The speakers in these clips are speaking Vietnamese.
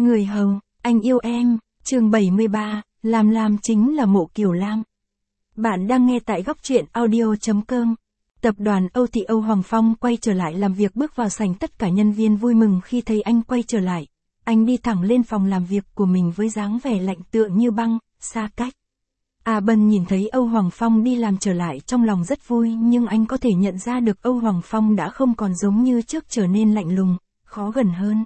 Người hầu, anh yêu em, chương 73, Lam chính là Mộ Kiều Lam. Bạn đang nghe tại góc truyện audio.com. Tập đoàn Âu Thị Âu Hoàng Phong quay trở lại làm việc, bước vào sảnh, tất cả nhân viên vui mừng khi thấy anh quay trở lại. Anh đi thẳng lên phòng làm việc của mình với dáng vẻ lạnh tựa như băng, xa cách. A Bân nhìn thấy Âu Hoàng Phong đi làm trở lại trong lòng rất vui, nhưng anh có thể nhận ra được Âu Hoàng Phong đã không còn giống như trước, trở nên lạnh lùng, khó gần hơn.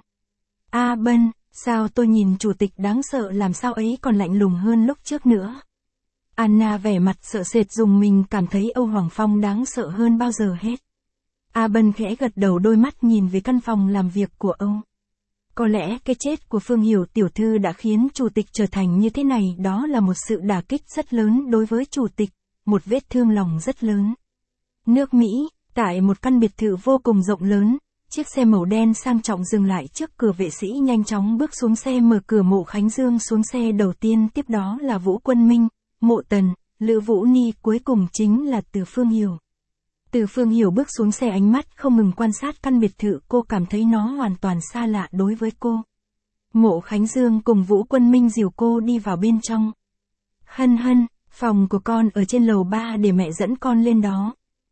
A Bân, sao tôi nhìn chủ tịch đáng sợ làm sao ấy còn lạnh lùng hơn lúc trước nữa. Anna vẻ mặt sợ sệt dùng mình, cảm thấy Âu Hoàng Phong đáng sợ hơn bao giờ hết. A Bân khẽ gật đầu, đôi mắt nhìn về căn phòng làm việc của Âu. Có lẽ cái chết của Phương Hiểu tiểu thư đã khiến chủ tịch trở thành như thế này, đó là một sự đả kích rất lớn đối với chủ tịch, một vết thương lòng rất lớn. Nước Mỹ, tại một căn biệt thự vô cùng rộng lớn, chiếc xe màu đen sang trọng dừng lại trước cửa, vệ sĩ nhanh chóng bước xuống xe, mở cửa. Mộ Khánh Dương xuống xe đầu tiên, tiếp đó là Vũ Quân Minh, Mộ Tần, Lữ Vũ Ni, cuối cùng chính là Từ Phương Hiểu. Từ Phương Hiểu bước xuống xe, ánh mắt không ngừng quan sát căn biệt thự, cô cảm thấy nó hoàn toàn xa lạ đối với cô. Mộ Khánh Dương cùng Vũ Quân Minh dìu cô đi vào bên trong. Hân Hân, phòng của con ở trên lầu 3, để mẹ dẫn con lên đó.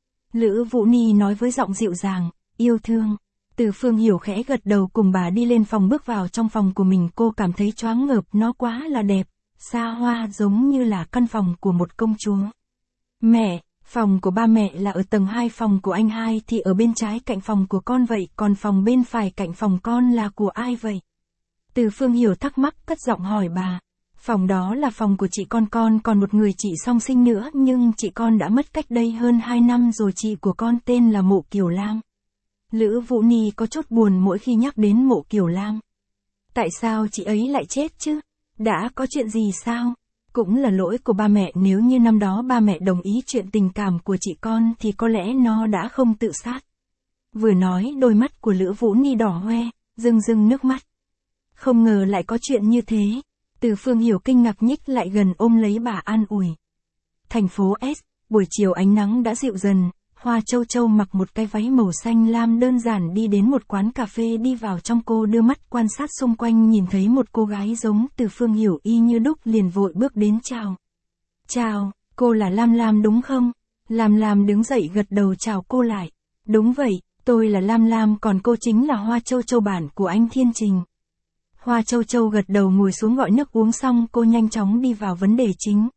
Lữ Vũ Ni nói với giọng dịu dàng, yêu thương. Từ Phương Hiểu khẽ gật đầu cùng bà đi lên phòng. Bước vào trong phòng của mình, cô cảm thấy choáng ngợp, nó quá là đẹp, xa hoa, giống như là căn phòng của một công chúa. Mẹ, phòng của ba mẹ là ở tầng 2, phòng của anh hai thì ở bên trái cạnh phòng của con vậy, còn phòng bên phải cạnh phòng con là của ai vậy? Từ Phương Hiểu thắc mắc cất giọng hỏi bà. Phòng đó là phòng của chị con còn một người chị song sinh nữa, nhưng chị con đã mất cách đây hơn 2 năm rồi. Chị của con tên là Mộ Kiều Lam. Lữ Vũ Ni có chút buồn mỗi khi nhắc đến Mộ Kiều Lam. Tại sao chị ấy lại chết chứ? Đã có chuyện gì sao? Cũng là lỗi của ba mẹ, nếu như năm đó ba mẹ đồng ý chuyện tình cảm của chị con thì có lẽ nó đã không tự sát. Vừa nói, đôi mắt của Lữ Vũ Ni đỏ hoe, rưng rưng nước mắt. Không ngờ lại có chuyện như thế. Từ Phương Hiểu kinh ngạc nhích lại gần ôm lấy bà an ủi. Thành phố S, buổi chiều ánh nắng đã dịu dần. Hoa Châu Châu mặc một cái váy màu xanh lam đơn giản đi đến một quán cà phê, đi vào trong. Cô đưa mắt quan sát xung quanh, nhìn thấy một cô gái giống Từ Phương Hiểu y như đúc, liền vội bước đến chào. Chào, cô là Lam đúng không? Lam đứng dậy gật đầu chào cô lại. Đúng vậy, tôi là Lam, còn cô chính là Hoa Châu Châu, bạn của anh Thiên Trình. Hoa Châu Châu gật đầu ngồi xuống gọi nước uống xong, cô nhanh chóng đi vào vấn đề chính.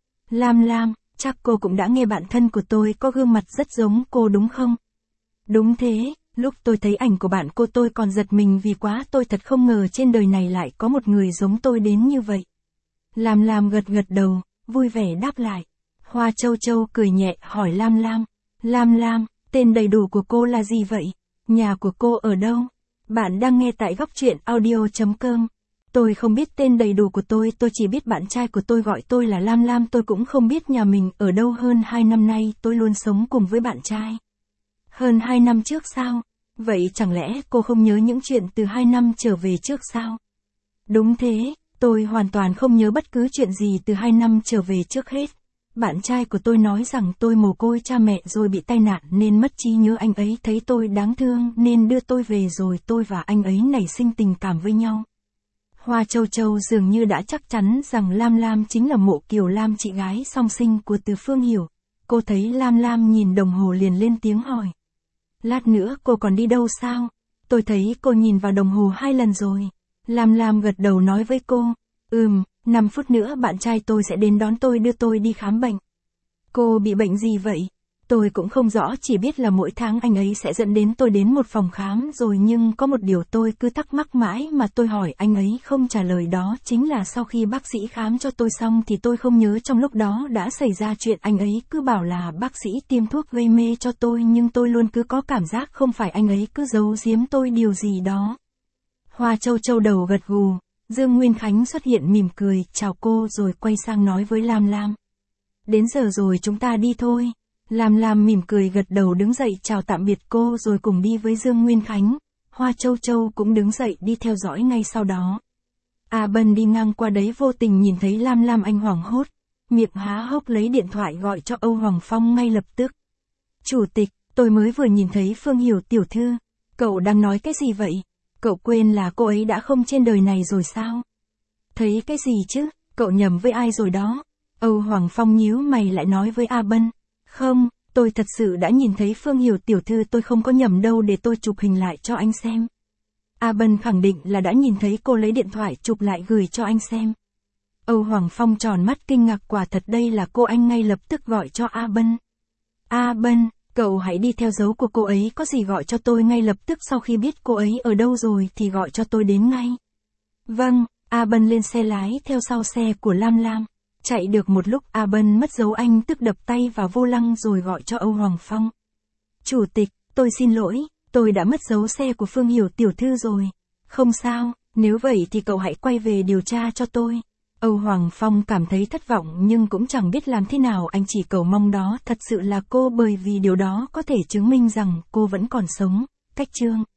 Lam, chắc cô cũng đã nghe bạn thân của tôi có gương mặt rất giống cô đúng không? Đúng thế, lúc tôi thấy ảnh của bạn cô tôi còn giật mình vì quá, tôi thật không ngờ trên đời này lại có một người giống tôi đến như vậy. Lam gật đầu, vui vẻ đáp lại. Hoa Châu Châu cười nhẹ hỏi Lam, tên đầy đủ của cô là gì vậy? Nhà của cô ở đâu? Bạn đang nghe tại góc truyện audio.com. Tôi không biết tên đầy đủ của tôi chỉ biết bạn trai của tôi gọi tôi là Lam. Tôi cũng không biết nhà mình ở đâu. Hơn 2 năm nay tôi luôn sống cùng với bạn trai. Hơn 2 năm trước sao? Vậy chẳng lẽ cô không nhớ những chuyện từ 2 năm trở về trước sao? Đúng thế, tôi hoàn toàn không nhớ bất cứ chuyện gì từ 2 năm trở về trước hết. Bạn trai của tôi nói rằng tôi mồ côi cha mẹ rồi bị tai nạn nên mất trí nhớ. Anh ấy thấy tôi đáng thương nên đưa tôi về, rồi tôi và anh ấy nảy sinh tình cảm với nhau. Hoa Châu Châu dường như đã chắc chắn rằng Lam chính là Mộ Kiều Lam, chị gái song sinh của Từ Phương Hiểu. Cô thấy Lam nhìn đồng hồ liền lên tiếng hỏi. Lát nữa cô còn đi đâu sao? Tôi thấy cô nhìn vào đồng hồ 2 lần rồi. Lam gật đầu nói với cô. 5 phút nữa bạn trai tôi sẽ đến đón tôi, đưa tôi đi khám bệnh. Cô bị bệnh gì vậy? Tôi cũng không rõ, chỉ biết là mỗi tháng anh ấy sẽ dẫn đến tôi đến một phòng khám rồi, nhưng có một điều tôi cứ thắc mắc mãi mà tôi hỏi anh ấy không trả lời, đó chính là sau khi bác sĩ khám cho tôi xong thì tôi không nhớ trong lúc đó đã xảy ra chuyện. Anh ấy cứ bảo là bác sĩ tiêm thuốc gây mê cho tôi, nhưng tôi luôn cứ có cảm giác không phải, anh ấy cứ giấu giếm tôi điều gì đó. Hoa Châu Châu đầu gật gù. Dương Nguyên Khánh xuất hiện mỉm cười chào cô rồi quay sang nói với Lam. Đến giờ rồi, chúng ta đi thôi. Lam mỉm cười gật đầu đứng dậy chào tạm biệt cô rồi cùng đi với Dương Nguyên Khánh. Hoa Châu Châu cũng đứng dậy đi theo dõi ngay sau đó. A Bân đi ngang qua đấy vô tình nhìn thấy Lam, anh hoảng hốt, miệng há hốc lấy điện thoại gọi cho Âu Hoàng Phong ngay lập tức. Chủ tịch, tôi mới vừa nhìn thấy Phương Hiểu tiểu thư. Cậu đang nói cái gì vậy? Cậu quên là cô ấy đã không trên đời này rồi sao? Thấy cái gì chứ, cậu nhầm với ai rồi đó? Âu Hoàng Phong nhíu mày lại nói với A Bân. Không, tôi thật sự đã nhìn thấy Phương Hiểu tiểu thư, tôi không có nhầm đâu, để tôi chụp hình lại cho anh xem. A Bân khẳng định là đã nhìn thấy cô lấy điện thoại chụp lại gửi cho anh xem. Âu Hoàng Phong tròn mắt kinh ngạc, quả thật đây là cô, anh ngay lập tức gọi cho A Bân. A Bân, cậu hãy đi theo dấu của cô ấy, có gì gọi cho tôi ngay lập tức, sau khi biết cô ấy ở đâu rồi thì gọi cho tôi đến ngay. Vâng, A Bân lên xe lái theo sau xe của Lam Lam. Chạy được một lúc A Bân mất dấu, anh tức đập tay vào vô lăng rồi gọi cho Âu Hoàng Phong. Chủ tịch, tôi xin lỗi, tôi đã mất dấu xe của Phương Hiểu tiểu thư rồi. Không sao, nếu vậy thì cậu hãy quay về điều tra cho tôi. Âu Hoàng Phong cảm thấy thất vọng nhưng cũng chẳng biết làm thế nào, anh chỉ cầu mong đó thật sự là cô, bởi vì điều đó có thể chứng minh rằng cô vẫn còn sống. Cách chương